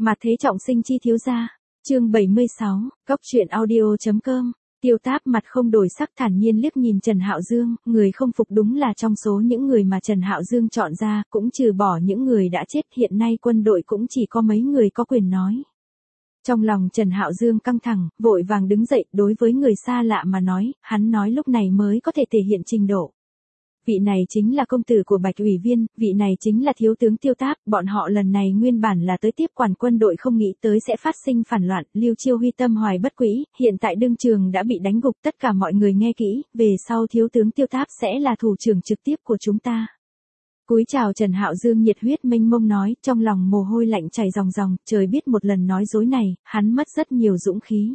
Mà thế trọng sinh chi thiếu gia. Chương 76, Cóc truyện audio.com. Tiêu Táp mặt không đổi sắc thản nhiên liếc nhìn Trần Hạo Dương, người không phục đúng là trong số những người mà Trần Hạo Dương chọn ra, cũng trừ bỏ những người đã chết, hiện nay quân đội cũng chỉ có mấy người có quyền nói. Trong lòng Trần Hạo Dương căng thẳng, vội vàng đứng dậy, đối với người xa lạ mà nói, hắn nói lúc này mới có thể thể hiện trình độ. Vị này chính là công tử của Bạch ủy viên, vị này chính là thiếu tướng Tiêu Táp, bọn họ lần này nguyên bản là tới tiếp quản quân đội, không nghĩ tới sẽ phát sinh phản loạn, Lưu Chiêu Huy tâm hoài bất quỹ, hiện tại đương trường đã bị đánh gục, tất cả mọi người nghe kỹ, về sau thiếu tướng Tiêu Táp sẽ là thủ trưởng trực tiếp của chúng ta. Cúi chào Trần Hạo Dương nhiệt huyết mênh mông nói, trong lòng mồ hôi lạnh chảy ròng ròng, trời biết một lần nói dối này, hắn mất rất nhiều dũng khí.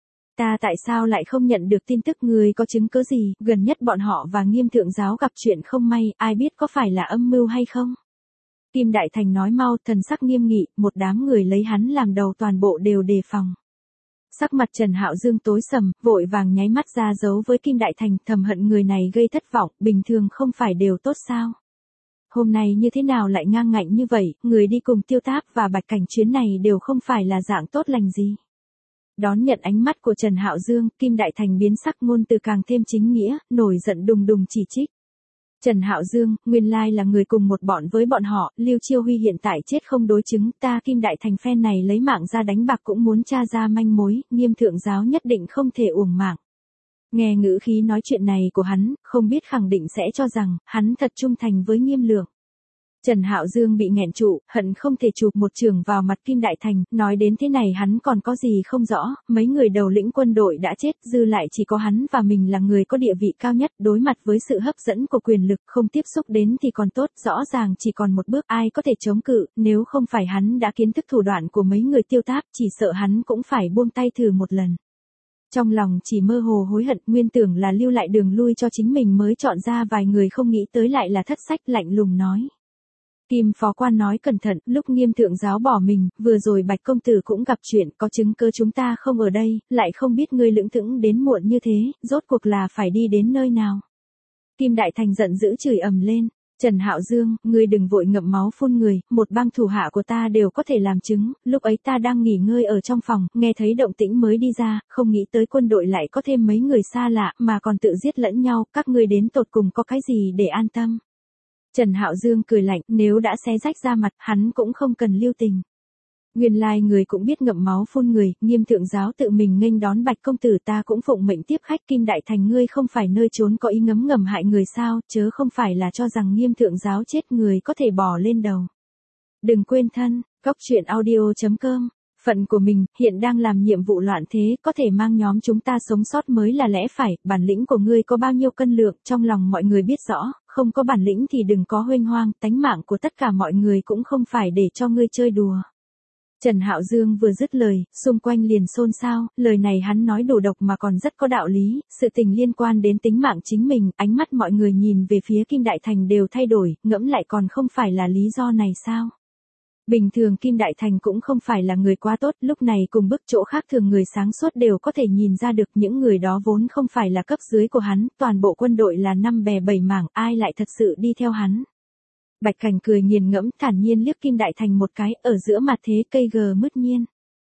Ta tại sao lại không nhận được tin tức, người có chứng cứ gì, gần nhất bọn họ và Nghiêm thượng giáo gặp chuyện không may, ai biết có phải là âm mưu hay không? Kim Đại Thành nói mau, thần sắc nghiêm nghị, một đám người lấy hắn làm đầu toàn bộ đều đề phòng. Sắc mặt Trần Hạo Dương tối sầm, vội vàng nháy mắt ra dấu với Kim Đại Thành, thầm hận người này gây thất vọng, bình thường không phải đều tốt sao? Hôm nay như thế nào lại ngang ngạnh như vậy, người đi cùng Tiêu Táp và Bạch Cảnh chuyến này đều không phải là dạng tốt lành gì. Đón nhận ánh mắt của Trần Hạo Dương, Kim Đại Thành biến sắc, ngôn từ càng thêm chính nghĩa, nổi giận đùng đùng chỉ trích. Trần Hạo Dương, nguyên lai là người cùng một bọn với bọn họ, Lưu Chiêu Huy hiện tại chết không đối chứng, ta Kim Đại Thành phen này lấy mạng ra đánh bạc cũng muốn tra ra manh mối, Nghiêm thượng giáo nhất định không thể uổng mạng. Nghe ngữ khí nói chuyện này của hắn, không biết khẳng định sẽ cho rằng, hắn thật trung thành với Nghiêm lượng. Trần Hạo Dương bị nghẹn trụ, hận không thể chụp một chưởng vào mặt Kim Đại Thành, nói đến thế này hắn còn có gì không rõ, mấy người đầu lĩnh quân đội đã chết, dư lại chỉ có hắn và mình là người có địa vị cao nhất, đối mặt với sự hấp dẫn của quyền lực, không tiếp xúc đến thì còn tốt, rõ ràng chỉ còn một bước, ai có thể chống cự, nếu không phải hắn đã kiến thức thủ đoạn của mấy người Tiêu Táp, chỉ sợ hắn cũng phải buông tay thử một lần. Trong lòng chỉ mơ hồ hối hận, nguyên tưởng là lưu lại đường lui cho chính mình mới chọn ra vài người, không nghĩ tới lại là Thất Sách, lạnh lùng nói. Kim phó quan nói cẩn thận, lúc Nghiêm thượng giáo bỏ mình, vừa rồi Bạch công tử cũng gặp chuyện, có chứng cứ chúng ta không ở đây, lại không biết ngươi lững thững đến muộn như thế, rốt cuộc là phải đi đến nơi nào. Kim Đại Thành giận dữ chửi ầm lên, Trần Hạo Dương, ngươi đừng vội ngậm máu phun người, một bang thủ hạ của ta đều có thể làm chứng, lúc ấy ta đang nghỉ ngơi ở trong phòng, nghe thấy động tĩnh mới đi ra, không nghĩ tới quân đội lại có thêm mấy người xa lạ, mà còn tự giết lẫn nhau, các ngươi đến tột cùng có cái gì để an tâm. Trần Hạo Dương cười lạnh, nếu đã xé rách ra mặt, hắn cũng không cần lưu tình. Nguyên lai người cũng biết ngậm máu phun người, Nghiêm thượng giáo tự mình nghênh đón Bạch công tử, ta cũng phụng mệnh tiếp khách, Kim Đại Thành ngươi không phải nơi trốn có ý ngấm ngầm hại người sao, chớ không phải là cho rằng Nghiêm thượng giáo chết người có thể bỏ lên đầu. Đừng quên thân, Cóc truyện audio.com. Phận của mình, hiện đang làm nhiệm vụ loạn thế, có thể mang nhóm chúng ta sống sót mới là lẽ phải, bản lĩnh của ngươi có bao nhiêu cân lượng, trong lòng mọi người biết rõ, không có bản lĩnh thì đừng có huênh hoang, tánh mạng của tất cả mọi người cũng không phải để cho ngươi chơi đùa. Trần Hạo Dương vừa dứt lời, xung quanh liền xôn xao, lời này hắn nói đủ độc mà còn rất có đạo lý, sự tình liên quan đến tính mạng chính mình, ánh mắt mọi người nhìn về phía Kim Đại Thành đều thay đổi, ngẫm lại còn không phải là lý do này sao? Bình thường Kim Đại Thành cũng không phải là người quá tốt, lúc này cùng bức chỗ khác thường người sáng suốt đều có thể nhìn ra được những người đó vốn không phải là cấp dưới của hắn, toàn bộ quân đội là năm bè bảy mảng, ai lại thật sự đi theo hắn. Bạch Cảnh cười nghiền ngẫm, thản nhiên liếc Kim Đại Thành một cái, ở giữa mặt thế cây gờ mứt nhiên.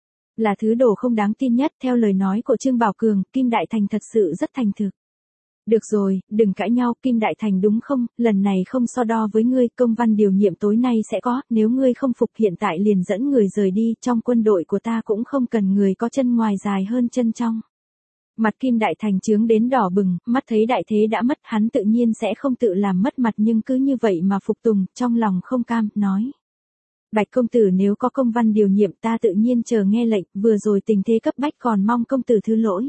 Là thứ đồ không đáng tin nhất, theo lời nói của Trương Bảo Cường, Kim Đại Thành thật sự rất thành thực. Được rồi, đừng cãi nhau, Kim Đại Thành đúng không, lần này không so đo với ngươi, công văn điều nhiệm tối nay sẽ có, nếu ngươi không phục hiện tại liền dẫn người rời đi, trong quân đội của ta cũng không cần người có chân ngoài dài hơn chân trong. Mặt Kim Đại Thành chướng đến đỏ bừng, mắt thấy đại thế đã mất, hắn tự nhiên sẽ không tự làm mất mặt nhưng cứ như vậy mà phục tùng, trong lòng không cam, nói. Bạch công tử nếu có công văn điều nhiệm ta tự nhiên chờ nghe lệnh, vừa rồi tình thế cấp bách còn mong công tử thứ lỗi.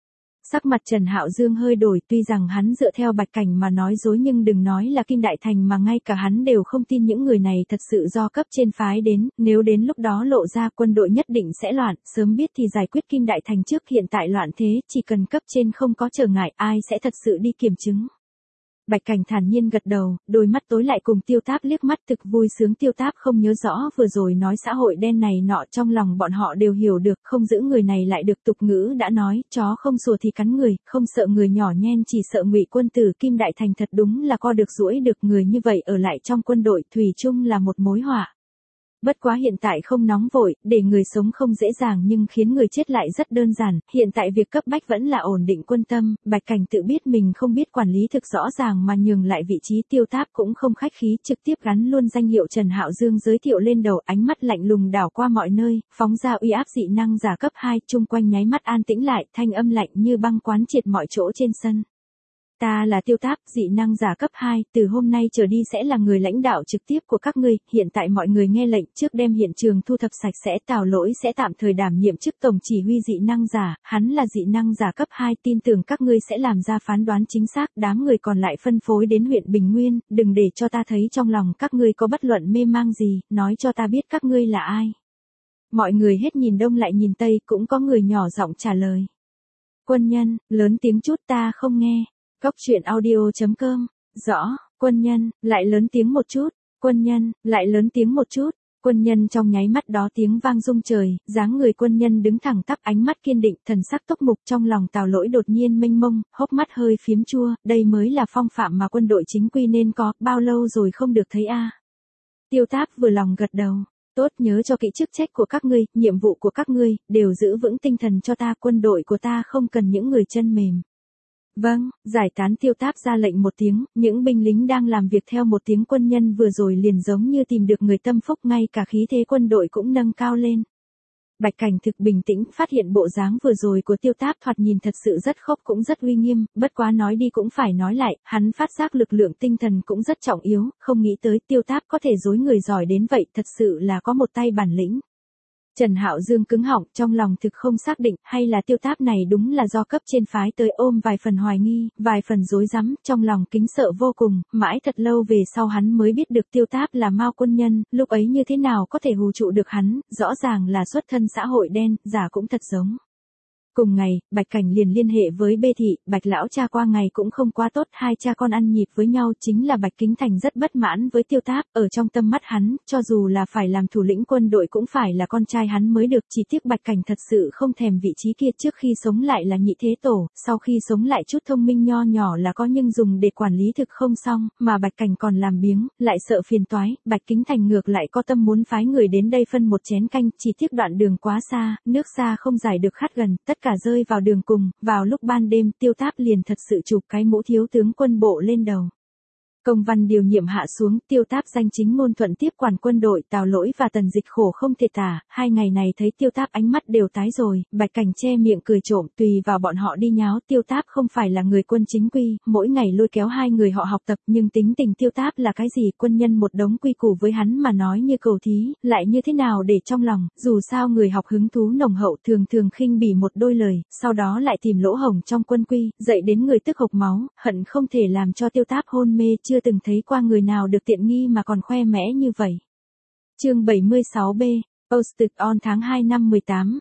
Sắc mặt Trần Hạo Dương hơi đổi, tuy rằng hắn dựa theo Bạch Cảnh mà nói dối nhưng đừng nói là Kim Đại Thành mà ngay cả hắn đều không tin những người này thật sự do cấp trên phái đến, nếu đến lúc đó lộ ra quân đội nhất định sẽ loạn, sớm biết thì giải quyết Kim Đại Thành trước, hiện tại loạn thế, chỉ cần cấp trên không có trở ngại ai sẽ thật sự đi kiểm chứng. Bạch Cảnh thản nhiên gật đầu, đôi mắt tối lại cùng Tiêu Táp liếc mắt thực vui sướng. Tiêu Táp không nhớ rõ vừa rồi nói xã hội đen này nọ, trong lòng bọn họ đều hiểu được, không giữ người này lại được, tục ngữ đã nói, chó không sủa thì cắn người, không sợ người nhỏ nhen chỉ sợ Ngụy quân tử. Kim Đại Thành thật đúng là co được duỗi được, người như vậy ở lại trong quân đội thủy chung là một mối họa. Bất quá hiện tại không nóng vội, để người sống không dễ dàng nhưng khiến người chết lại rất đơn giản, hiện tại việc cấp bách vẫn là ổn định quân tâm, Bạch Cảnh tự biết mình không biết quản lý thực rõ ràng mà nhường lại vị trí Tiêu Táp cũng không khách khí trực tiếp gắn luôn danh hiệu Trần Hạo Dương giới thiệu lên đầu ánh mắt lạnh lùng đảo qua mọi nơi, phóng ra uy áp dị năng giả cấp 2 chung quanh nháy mắt an tĩnh lại thanh âm lạnh như băng quán triệt mọi chỗ trên sân. Ta là Tiêu Táp, dị năng giả cấp 2, từ hôm nay trở đi sẽ là người lãnh đạo trực tiếp của các ngươi, hiện tại mọi người nghe lệnh trước đem hiện trường thu thập sạch sẽ Tào Lỗi sẽ tạm thời đảm nhiệm chức tổng chỉ huy dị năng giả, hắn là dị năng giả cấp 2 tin tưởng các ngươi sẽ làm ra phán đoán chính xác, đám người còn lại phân phối đến huyện Bình Nguyên, đừng để cho ta thấy trong lòng các ngươi có bất luận mê mang gì, nói cho ta biết các ngươi là ai. Mọi người hết nhìn đông lại nhìn tây cũng có người nhỏ giọng trả lời. Quân nhân, lớn tiếng chút ta không nghe. Cóc truyện audio.com, rõ, quân nhân, lại lớn tiếng một chút, quân nhân, lại lớn tiếng một chút, quân nhân trong nháy mắt đó tiếng vang rung trời, dáng người quân nhân đứng thẳng tắp ánh mắt kiên định, thần sắc tốc mục trong lòng Tào Lỗi đột nhiên mênh mông, hốc mắt hơi phiếm chua, đây mới là phong phạm mà quân đội chính quy nên có, bao lâu rồi không được thấy a. Tiêu Táp vừa lòng gật đầu. Tốt nhớ cho kỹ chức trách của các ngươi, nhiệm vụ của các ngươi, đều giữ vững tinh thần cho ta, quân đội của ta không cần những người chân mềm. Vâng, giải tán Tiêu Táp ra lệnh một tiếng, những binh lính đang làm việc theo một tiếng quân nhân vừa rồi liền giống như tìm được người tâm phúc ngay cả khí thế quân đội cũng nâng cao lên. Bạch Cảnh thực bình tĩnh phát hiện bộ dáng vừa rồi của Tiêu Táp thoạt nhìn thật sự rất khốc cũng rất uy nghiêm, bất quá nói đi cũng phải nói lại, hắn phát giác lực lượng tinh thần cũng rất trọng yếu, không nghĩ tới Tiêu Táp có thể dối người giỏi đến vậy thật sự là có một tay bản lĩnh. Trần Hạo Dương cứng họng trong lòng thực không xác định hay là Tiêu Táp này đúng là do cấp trên phái tới ôm vài phần hoài nghi, vài phần rối rắm, trong lòng kính sợ vô cùng, mãi thật lâu về sau hắn mới biết được Tiêu Táp là Mao quân nhân, lúc ấy như thế nào có thể hù trụ được hắn, rõ ràng là xuất thân xã hội đen, giả cũng thật giống. Cùng ngày, Bạch Cảnh liền liên hệ với Bê Thị, Bạch lão cha qua ngày cũng không quá tốt, hai cha con ăn nhịp với nhau chính là Bạch Kính Thành rất bất mãn với Tiêu Táp, ở trong tâm mắt hắn, cho dù là phải làm thủ lĩnh quân đội cũng phải là con trai hắn mới được, chỉ tiếc Bạch Cảnh thật sự không thèm vị trí kia trước khi sống lại là nhị thế tổ, sau khi sống lại chút thông minh nho nhỏ là có nhưng dùng để quản lý thực không xong, mà Bạch Cảnh còn làm biếng, lại sợ phiền toái, Bạch Kính Thành ngược lại có tâm muốn phái người đến đây phân một chén canh, chỉ tiếc đoạn đường quá xa, nước xa không giải được khát gần, tất cả rơi vào đường cùng, vào lúc ban đêm Tiêu Táp liền thật sự chụp cái mũ thiếu tướng quân bộ lên đầu. Công văn điều nhiệm hạ xuống, Tiêu Táp danh chính ngôn thuận tiếp quản quân đội, Tào Lỗi và Tần Dịch khổ không thể tả, hai ngày này thấy Tiêu Táp ánh mắt đều tái rồi, Bạch Cảnh che miệng cười trộm, tùy vào bọn họ đi nháo, Tiêu Táp không phải là người quân chính quy, mỗi ngày lôi kéo hai người họ học tập, nhưng tính tình Tiêu Táp là cái gì, quân nhân một đống quy củ với hắn mà nói như cầu thí, lại như thế nào để trong lòng, dù sao người học hứng thú nồng hậu thường thường khinh bỉ một đôi lời, sau đó lại tìm lỗ hổng trong quân quy, dạy đến người tức hộc máu, hận không thể làm cho Tiêu Táp hôn mê, chưa từng thấy qua người nào được tiện nghi mà còn khoe mẽ như vậy. Chương 76B, Posted on tháng 2 năm 18,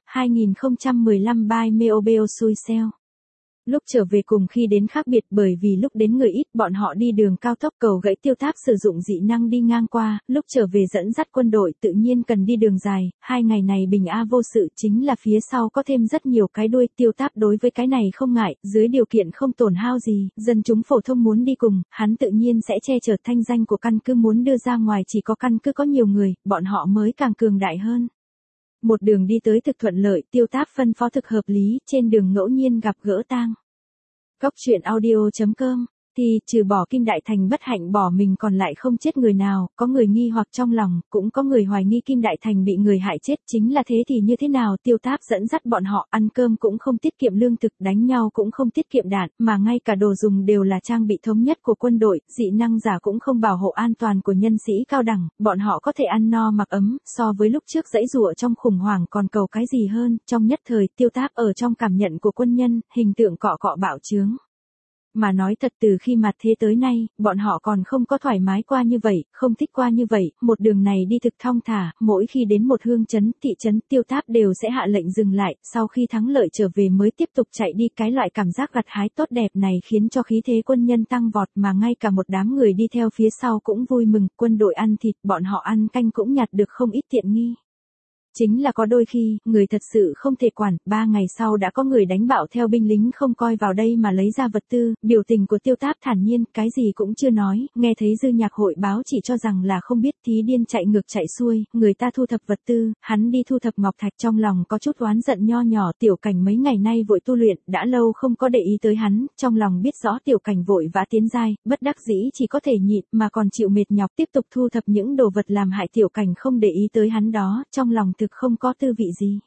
2015 by Meobeo Suicel. Lúc trở về cùng khi đến khác biệt bởi vì lúc đến người ít bọn họ đi đường cao tốc cầu gãy Tiêu Táp sử dụng dị năng đi ngang qua, lúc trở về dẫn dắt quân đội tự nhiên cần đi đường dài, hai ngày này bình a vô sự chính là phía sau có thêm rất nhiều cái đuôi Tiêu Táp đối với cái này không ngại, dưới điều kiện không tổn hao gì, dân chúng phổ thông muốn đi cùng, hắn tự nhiên sẽ che chở thanh danh của căn cứ muốn đưa ra ngoài chỉ có căn cứ có nhiều người, bọn họ mới càng cường đại hơn. Một đường đi tới thực thuận lợi, Tiêu Táp phân phó thực hợp lý, trên đường ngẫu nhiên gặp gỡ tang. Cóc truyện audio.com, thì trừ bỏ Kim Đại Thành bất hạnh bỏ mình còn lại không chết người nào, có người nghi hoặc trong lòng, cũng có người hoài nghi Kim Đại Thành bị người hại chết, chính là thế thì như thế nào, Tiêu Táp dẫn dắt bọn họ ăn cơm cũng không tiết kiệm lương thực, đánh nhau cũng không tiết kiệm đạn, mà ngay cả đồ dùng đều là trang bị thống nhất của quân đội, dị năng giả cũng không bảo hộ an toàn của nhân sĩ cao đẳng, bọn họ có thể ăn no mặc ấm, so với lúc trước dãy dụa trong khủng hoảng còn cầu cái gì hơn, trong nhất thời Tiêu Táp ở trong cảm nhận của quân nhân, hình tượng cọ cọ bạo trướng. Mà nói thật từ khi mặt thế tới nay, bọn họ còn không có thoải mái qua như vậy, không thích qua như vậy, một đường này đi thực thong thả, mỗi khi đến một hương trấn, thị trấn, Tiêu Táp đều sẽ hạ lệnh dừng lại, sau khi thắng lợi trở về mới tiếp tục chạy đi, cái loại cảm giác gặt hái tốt đẹp này khiến cho khí thế quân nhân tăng vọt mà ngay cả một đám người đi theo phía sau cũng vui mừng, quân đội ăn thịt, bọn họ ăn canh cũng nhặt được không ít tiện nghi. Chính là có đôi khi, người thật sự không thể quản, 3 ngày sau đã có người đánh bạo theo binh lính không coi vào đây mà lấy ra vật tư, biểu tình của Tiêu Táp thản nhiên, cái gì cũng chưa nói, nghe thấy Dư Nhạc hội báo chỉ cho rằng là không biết, thí điên chạy ngược chạy xuôi, người ta thu thập vật tư, hắn đi thu thập ngọc thạch, trong lòng có chút oán giận nho nhỏ. Tiểu Cảnh mấy ngày nay vội tu luyện, đã lâu không có để ý tới hắn, trong lòng biết rõ Tiểu Cảnh vội vã tiến giai, bất đắc dĩ chỉ có thể nhịn, mà còn chịu mệt nhọc tiếp tục thu thập những đồ vật làm hại Tiểu Cảnh không để ý tới hắn đó, trong lòng thực không có tư vị gì.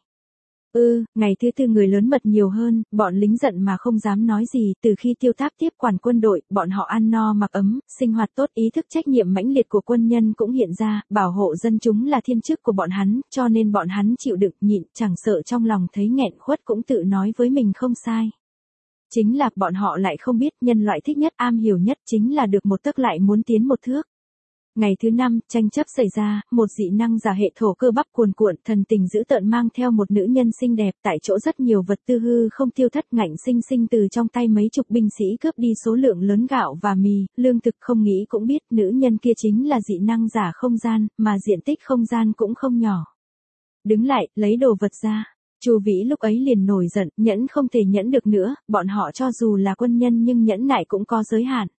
Ngày thứ tư người lớn mật nhiều hơn, bọn lính giận mà không dám nói gì, từ khi Tiêu Táp tiếp quản quân đội, bọn họ ăn no mặc ấm, sinh hoạt tốt, ý thức trách nhiệm mãnh liệt của quân nhân cũng hiện ra, bảo hộ dân chúng là thiên chức của bọn hắn, cho nên bọn hắn chịu đựng nhịn, chẳng sợ trong lòng thấy nghẹn khuất cũng tự nói với mình không sai. Chính là bọn họ lại không biết nhân loại thích nhất, am hiểu nhất chính là được một tấc lại muốn tiến một thước. Ngày thứ 5, tranh chấp xảy ra, một dị năng giả hệ thổ cơ bắp cuồn cuộn, thần tình dữ tợn mang theo một nữ nhân xinh đẹp, tại chỗ rất nhiều vật tư hư không tiêu thất, ngạnh sinh sinh từ trong tay mấy chục binh sĩ cướp đi số lượng lớn gạo và mì, lương thực. Không nghĩ cũng biết, nữ nhân kia chính là dị năng giả không gian, mà diện tích không gian cũng không nhỏ. Đứng lại, lấy đồ vật ra. Chu Vĩ lúc ấy liền nổi giận, nhẫn không thể nhẫn được nữa, bọn họ cho dù là quân nhân nhưng nhẫn nại cũng có giới hạn.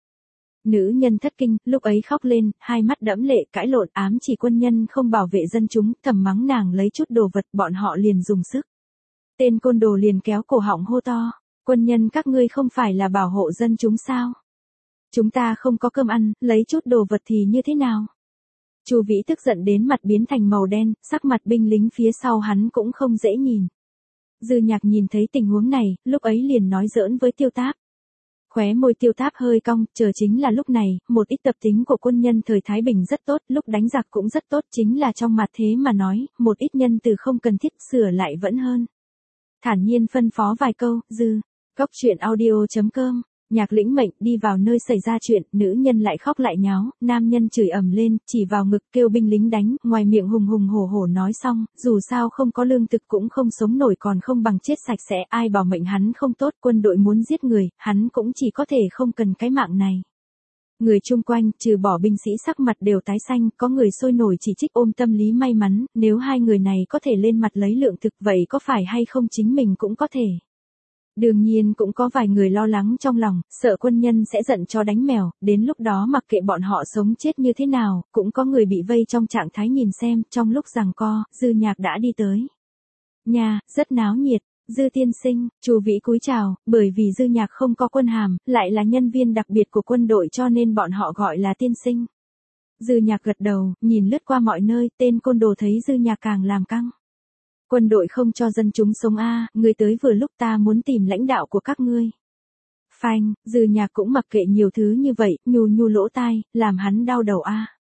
Nữ nhân thất kinh, lúc ấy khóc lên, hai mắt đẫm lệ, cãi lộn ám chỉ quân nhân không bảo vệ dân chúng, thầm mắng nàng lấy chút đồ vật, bọn họ liền dùng sức. Tên côn đồ liền kéo cổ họng hô to, quân nhân các ngươi không phải là bảo hộ dân chúng sao? Chúng ta không có cơm ăn, lấy chút đồ vật thì như thế nào? Chu Vĩ tức giận đến mặt biến thành màu đen, sắc mặt binh lính phía sau hắn cũng không dễ nhìn. Dư Nhạc nhìn thấy tình huống này, lúc ấy liền nói giỡn với Tiêu Táp. Khóe môi Tiêu Táp hơi cong, chờ chính là lúc này, một ít tập tính của quân nhân thời Thái Bình rất tốt, lúc đánh giặc cũng rất tốt, chính là trong mặt thế mà nói, một ít nhân từ không cần thiết, sửa lại vẫn hơn. Thản nhiên phân phó vài câu, Góc truyện audio.com, Nhạc lĩnh mệnh, đi vào nơi xảy ra chuyện, nữ nhân lại khóc lại nháo, nam nhân chửi ầm lên, chỉ vào ngực kêu binh lính đánh, ngoài miệng hùng hùng hổ hổ nói xong, dù sao không có lương thực cũng không sống nổi, còn không bằng chết sạch sẽ, ai bảo mệnh hắn không tốt, quân đội muốn giết người, hắn cũng chỉ có thể không cần cái mạng này. Người chung quanh, trừ bỏ binh sĩ sắc mặt đều tái xanh, có người sôi nổi chỉ trích ôm tâm lý may mắn, nếu hai người này có thể lên mặt lấy lượng thực vậy có phải hay không chính mình cũng có thể. Đương nhiên cũng có vài người lo lắng trong lòng, sợ quân nhân sẽ giận chó đánh mèo, đến lúc đó mặc kệ bọn họ sống chết như thế nào, cũng có người bị vây trong trạng thái nhìn xem, trong lúc giằng co, Dư Nhạc đã đi tới. Nhà, rất náo nhiệt, Dư tiên sinh, Chu Vĩ cúi chào, bởi vì Dư Nhạc không có quân hàm, lại là nhân viên đặc biệt của quân đội cho nên bọn họ gọi là tiên sinh. Dư Nhạc gật đầu, nhìn lướt qua mọi nơi, tên côn đồ thấy Dư Nhạc càng làm căng. Quân đội không cho dân chúng sống ngươi tới vừa lúc ta muốn tìm lãnh đạo của các ngươi. Phanh, Dư Nhạc cũng mặc kệ nhiều thứ như vậy, nhu lỗ tai, làm hắn đau đầu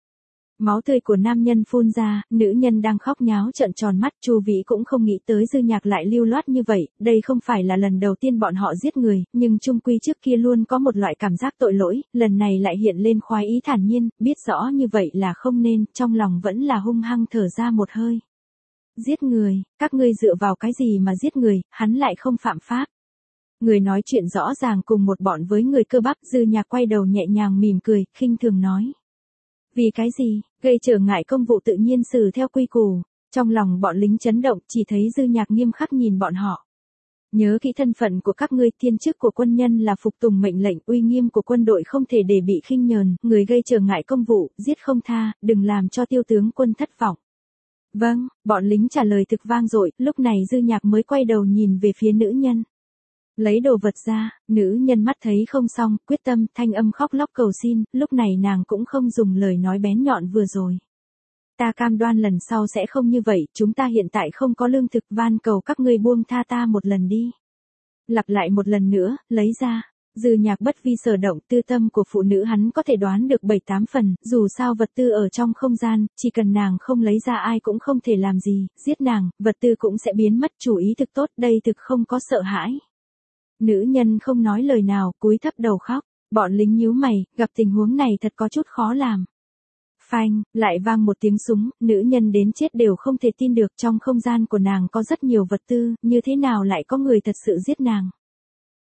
Máu tươi của nam nhân phun ra, nữ nhân đang khóc nháo trợn tròn mắt, Chu Vĩ cũng không nghĩ tới Dư Nhạc lại lưu loát như vậy, đây không phải là lần đầu tiên bọn họ giết người, nhưng chung quy trước kia luôn có một loại cảm giác tội lỗi, lần này lại hiện lên khoái ý thản nhiên, biết rõ như vậy là không nên, trong lòng vẫn là hung hăng thở ra một hơi. Giết người, các ngươi dựa vào cái gì mà giết người, hắn lại không phạm pháp. Người nói chuyện rõ ràng cùng một bọn với người cơ bắp, Dư Nhạc quay đầu nhẹ nhàng mỉm cười, khinh thường nói. Vì cái gì, gây trở ngại công vụ tự nhiên xử theo quy củ. Trong lòng bọn lính chấn động, chỉ thấy Dư Nhạc nghiêm khắc nhìn bọn họ. Nhớ kỹ thân phận của các ngươi, thiên chức của quân nhân là phục tùng mệnh lệnh, uy nghiêm của quân đội không thể để bị khinh nhờn, người gây trở ngại công vụ, giết không tha, đừng làm cho tiêu tướng quân thất vọng. Vâng, bọn lính trả lời thực vang dội, lúc này Dư Nhạc mới quay đầu nhìn về phía nữ nhân. Lấy đồ vật ra, nữ nhân mắt thấy không xong, quyết tâm, thanh âm khóc lóc cầu xin, lúc này nàng cũng không dùng lời nói bén nhọn vừa rồi. Ta cam đoan lần sau sẽ không như vậy, chúng ta hiện tại không có lương thực, van cầu các ngươi buông tha ta một lần đi. Lặp lại một lần nữa, lấy ra. Dư Nhạc bất vi sở động, tư tâm của phụ nữ hắn có thể đoán được 7-8 phần, dù sao vật tư ở trong không gian, chỉ cần nàng không lấy ra ai cũng không thể làm gì, giết nàng, vật tư cũng sẽ biến mất, chủ ý thực tốt, đây thực không có sợ hãi. Nữ nhân không nói lời nào, cúi thấp đầu khóc, bọn lính nhíu mày, gặp tình huống này thật có chút khó làm. Phanh, lại vang một tiếng súng, nữ nhân đến chết đều không thể tin được, trong không gian của nàng có rất nhiều vật tư, như thế nào lại có người thật sự giết nàng.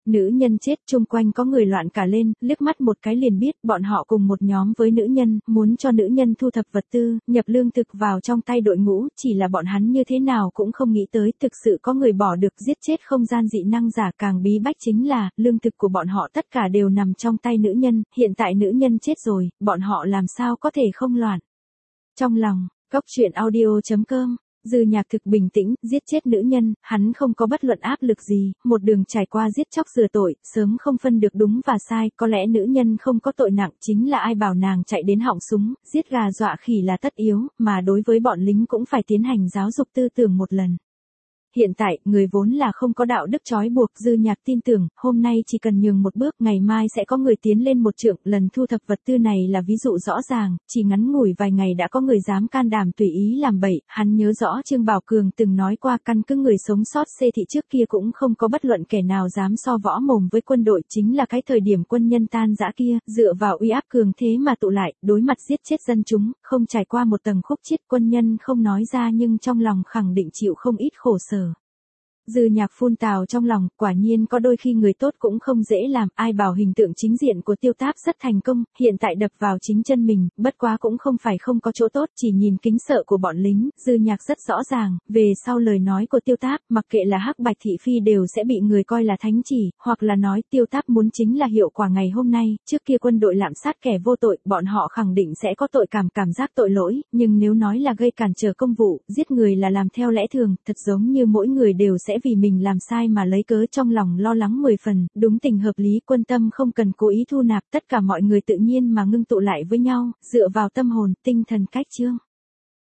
Nữ nhân chết, chung quanh có người loạn cả lên, liếc mắt một cái liền biết, bọn họ cùng một nhóm với nữ nhân, muốn cho nữ nhân thu thập vật tư, nhập lương thực vào trong tay đội ngũ, chỉ là bọn hắn như thế nào cũng không nghĩ tới, thực sự có người bỏ được giết chết không gian dị năng giả. Càng bí bách chính là, lương thực của bọn họ tất cả đều nằm trong tay nữ nhân, hiện tại nữ nhân chết rồi, bọn họ làm sao có thể không loạn. Trong lòng, Cóc Truyện Audio.com, Dư Nhạc thực bình tĩnh, giết chết nữ nhân, hắn không có bất luận áp lực gì, một đường trải qua giết chóc rửa tội, sớm không phân được đúng và sai, có lẽ nữ nhân không có tội nặng, chính là ai bảo nàng chạy đến họng súng, giết gà dọa khỉ là tất yếu, mà đối với bọn lính cũng phải tiến hành giáo dục tư tưởng một lần. Hiện tại, người vốn là không có đạo đức trói buộc, Dư Nhạc tin tưởng, hôm nay chỉ cần nhường một bước, ngày mai sẽ có người tiến lên một trượng, lần thu thập vật tư này là ví dụ rõ ràng, chỉ ngắn ngủi vài ngày đã có người dám can đảm tùy ý làm bậy, hắn nhớ rõ Trương Bảo Cường từng nói qua căn cứ người sống sót xê thị trước kia cũng không có bất luận kẻ nào dám so võ mồm với quân đội, chính là cái thời điểm quân nhân tan rã kia, dựa vào uy áp cường thế mà tụ lại, đối mặt giết chết dân chúng, không trải qua một tầng khúc chiết, quân nhân không nói ra nhưng trong lòng khẳng định chịu không ít khổ sở. Dư Nhạc phun tào trong lòng, quả nhiên có đôi khi người tốt cũng không dễ làm, ai bảo hình tượng chính diện của Tiêu Táp rất thành công, hiện tại đập vào chính chân mình, bất quá cũng không phải không có chỗ tốt, chỉ nhìn kính sợ của bọn lính, Dư Nhạc rất rõ ràng, về sau lời nói của Tiêu Táp, mặc kệ là Hắc Bạch thị phi đều sẽ bị người coi là thánh chỉ, hoặc là nói Tiêu Táp muốn chính là hiệu quả ngày hôm nay, trước kia quân đội lạm sát kẻ vô tội, bọn họ khẳng định sẽ có cảm giác tội lỗi, nhưng nếu nói là gây cản trở công vụ, giết người là làm theo lẽ thường, thật giống như mỗi người đều sẽ vì mình làm sai mà lấy cớ, trong lòng lo lắng 10 phần, đúng tình hợp lý, quân tâm không cần cố ý thu nạp, tất cả mọi người tự nhiên mà ngưng tụ lại với nhau, dựa vào tâm hồn, tinh thần cách chương.